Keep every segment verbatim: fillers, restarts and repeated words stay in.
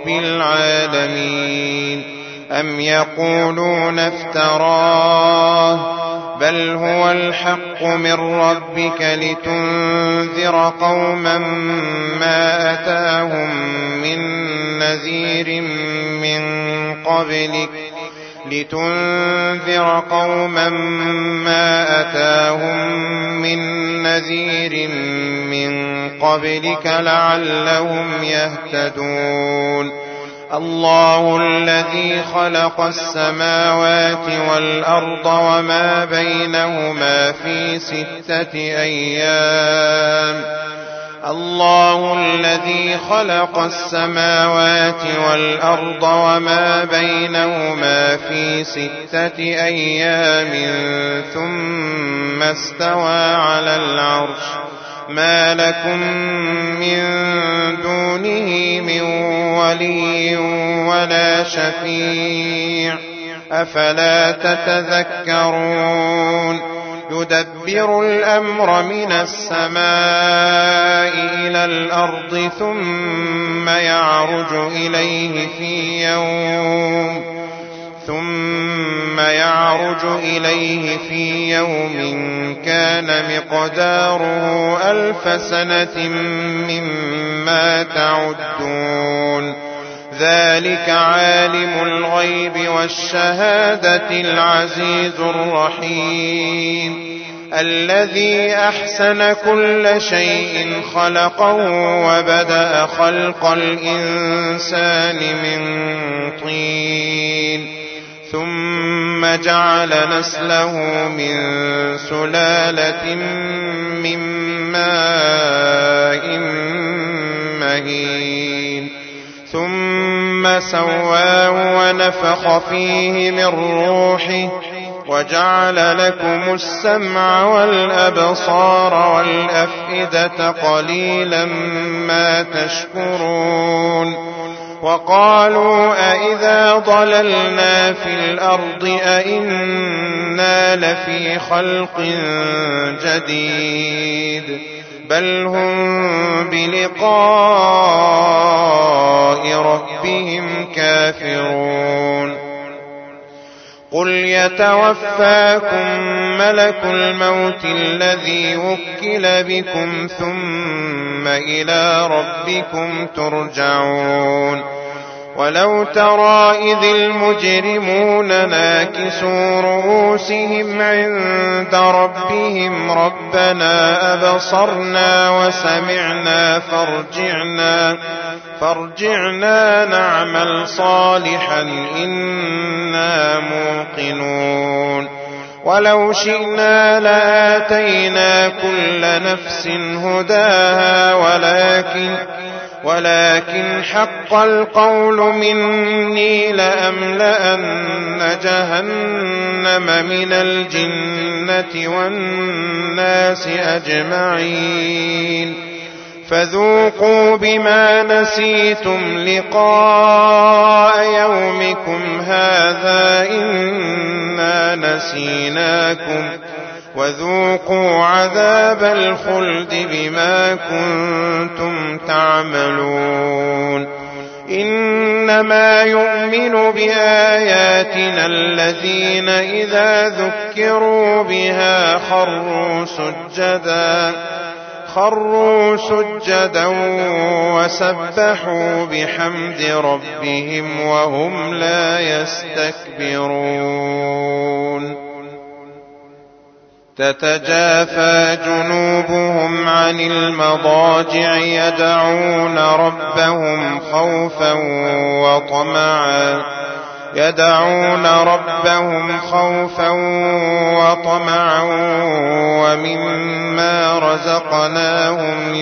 رب العالمين أم يقولون افتراه بل هو الحق من ربك لتنذر قوما ما أتاهم من نذير من قبلك لتنذر قوما ما أتاهم من نذير من قبلك لعلهم يهتدون الله الذي خلق السماوات والأرض وما بينهما في ستة أيام الله الذي خلق السماوات والأرض وما بينهما في ستة أيام ثم استوى على العرش ما لكم من دونه من ولي ولا شفيع أفلا تتذكرون يدبر الأمر من السماء إلى الأرض ثم يعرج إليه في يوم ثم يعرج إليه في يوم كان مقداره ألف سنة مما تعدون ذلك عالم الغيب والشهادة العزيز الرحيم الذي أحسن كل شيء خلقه وبدأ خلق الإنسان من طين ثم جعل نسله من سلالة من ماء مهين ثم سواه ونفخ فيه من روحه وجعل لكم السمع والأبصار والأفئدة قليلا ما تشكرون وقالوا أئذا ضللنا في الأرض أئنا لفي خلق جديد بل هم بلقاء ربهم كافرون قل يتوفاكم ملك الموت الذي وكل بكم ثم إلى ربكم ترجعون ولو ترى إذ المجرمون ناكسوا رؤوسهم عند ربهم ربنا أبصرنا وسمعنا فارجعنا فارجعنا نعمل صالحا إنا موقنون ولو شئنا لآتينا كل نفس هداها ولكن ولكن حق القول مني لأملأن جهنم من الجنة والناس أجمعين فذوقوا بما نسيتم لقاء يومكم هذا إنا نسيناكم وذوقوا عذاب الخلد بما كنتم تعملون إنما يؤمن بآياتنا الذين إذا ذكروا بها خروا سجدا خروا سجدا وسبحوا بحمد ربهم وهم لا يستكبرون تتجافى جنوبهم عن المضاجع يدعون ربهم خوفا وطمعا يدعون ربهم خوفا وطمعا ومما رزقناهم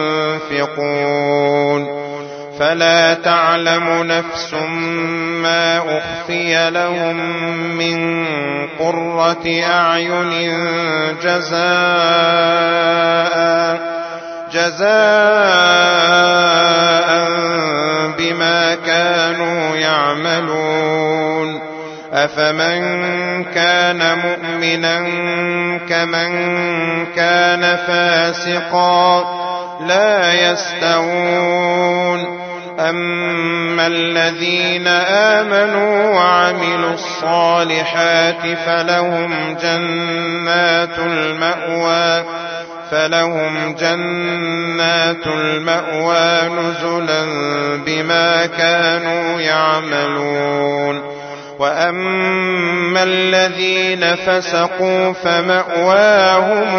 ينفقون فلا تعلم نفس ما أخفي لهم من قرة أعين جزاء جزاء بما كانوا يعملون أفمن كان مؤمنا كمن كان فاسقا لا يستوون أما الذين آمنوا وعملوا الصالحات فلهم جنات المأوى فلهم جنات المأوى نزلا بما كانوا يعملون. وأما الذين فسقوا فمأواهم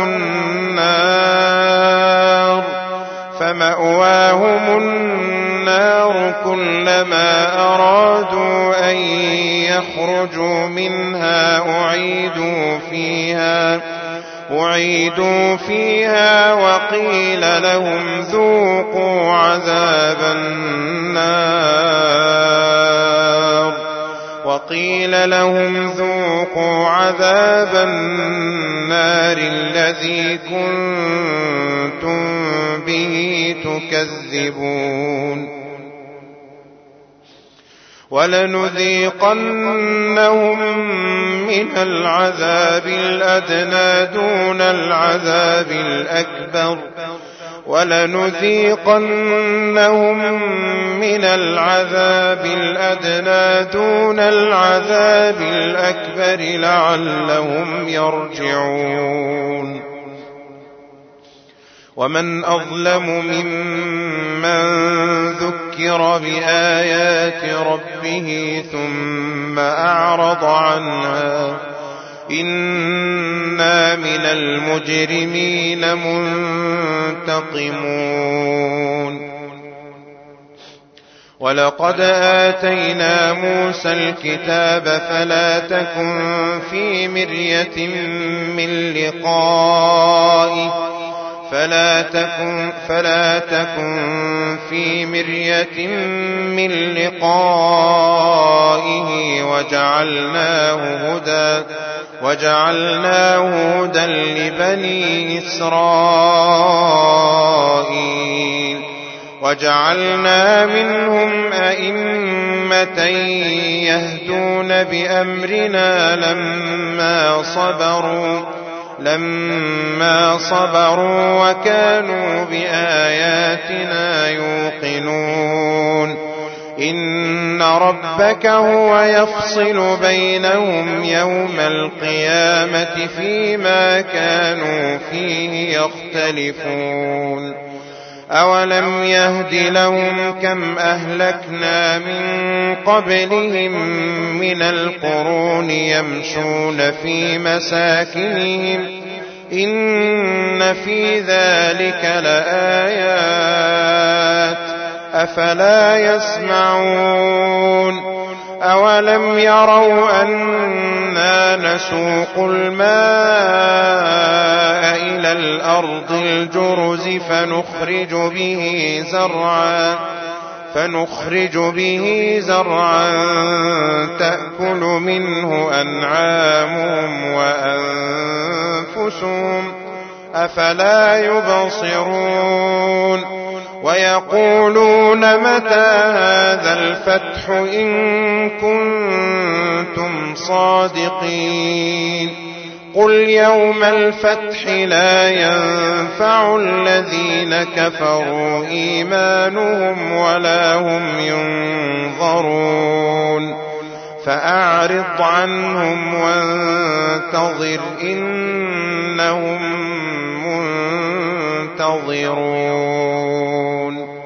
النار فمأواهم النار كلما أرادوا أن يخرجوا منها أعيدوا فيها أعيدوا فيها وقيل لهم ذوقوا عذاب النار وقيل لهم ذوقوا عذاب النار الذي كنتم به تكذبون. ولنذيقنهم من العذاب الأدنى دون العذاب الأكبر ولنذيقنهم من العذاب الأدنى دون العذاب الأكبر لعلهم يرجعون. ومن أظلم ممن ذكر بآيات ربه ثم أعرض عنها إنا من المجرمين منتقمون. ولقد آتينا موسى الكتاب فلا تكن في مرية من لقائه فلا تكن, فلا تكن في مرية من لقائه وجعلناه هدى وجعلناه هدى لبني إسرائيل وجعلنا منهم أئمة يهدون بأمرنا لما صبروا لما صبروا وكانوا بآياتنا يوقنون. إن ربك هو يفصل بينهم يوم القيامة فيما كانوا فيه يختلفون. أولم يهد لهم كم أهلكنا من قبلهم من القرون يمشون في مساكنهم إن في ذلك لآيات أفلا يسمعون. أولم يروا أنا نسوق الماء إلى الأرض الجرز فنخرج به زرعا فنخرج به زرعا تأكل منه أنعامهم وأنفسهم أفلا يبصرون. ويقولون متى هذا الفتح إن كنتم صادقين قل يوم الفتح لا ينفع الذين كفروا إيمانهم ولا هم ينظرون. فأعرض عنهم وانتظر إنهم منتظرون.